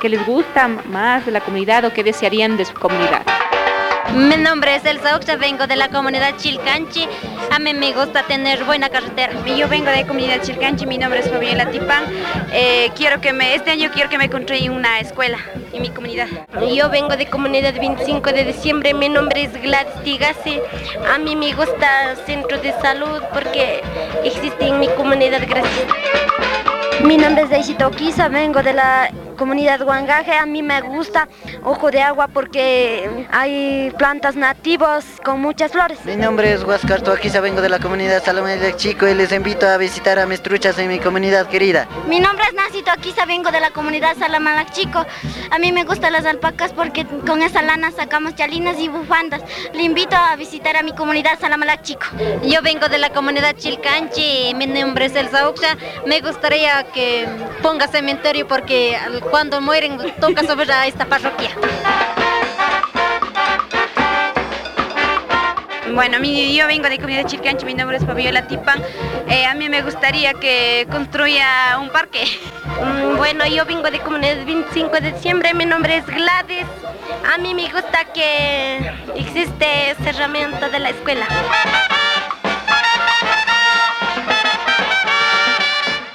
qué les gusta más de la comunidad o qué desearían de su comunidad. Mi nombre es Elsa Oxa, vengo de la comunidad Chilcanchi. A mí me gusta tener buena carretera. Yo vengo de la comunidad Chilcanchi, mi nombre es Fabiola Tipán. Este año quiero que me construyan una escuela en mi comunidad. Yo vengo de comunidad 25 de diciembre, mi nombre es Gladys Tigasi. A mí me gusta centro de salud porque existe en mi comunidad, gracias. Mi nombre es Daisy Toquiza, vengo de la comunidad Huangaje. A mí me gusta Ojo de Agua porque hay plantas nativas con muchas flores. Mi nombre es Huáscar Toquiza, vengo de la comunidad Salomé del Chico y les invito a visitar a mis truchas en mi comunidad querida. Mi nombre es Nancy Toquiza, vengo de la comunidad Salamalac Chico. A mí me gustan las alpacas porque con esa lana sacamos chalinas y bufandas. Le invito a visitar a mi comunidad Salamalac Chico. Yo vengo de la comunidad Chilcanchi, mi nombre es Elsa Oxa. Me gustaría que ponga cementerio porque cuando mueren toca sobre a esta parroquia. Bueno, yo vengo de comunidad Chilcanchi, mi nombre es Fabiola Tipán. A mí me gustaría que construya un parque. Bueno, yo vengo de comunidad 25 de diciembre, mi nombre es Gladys. A mí me gusta que existe cerramiento de la escuela.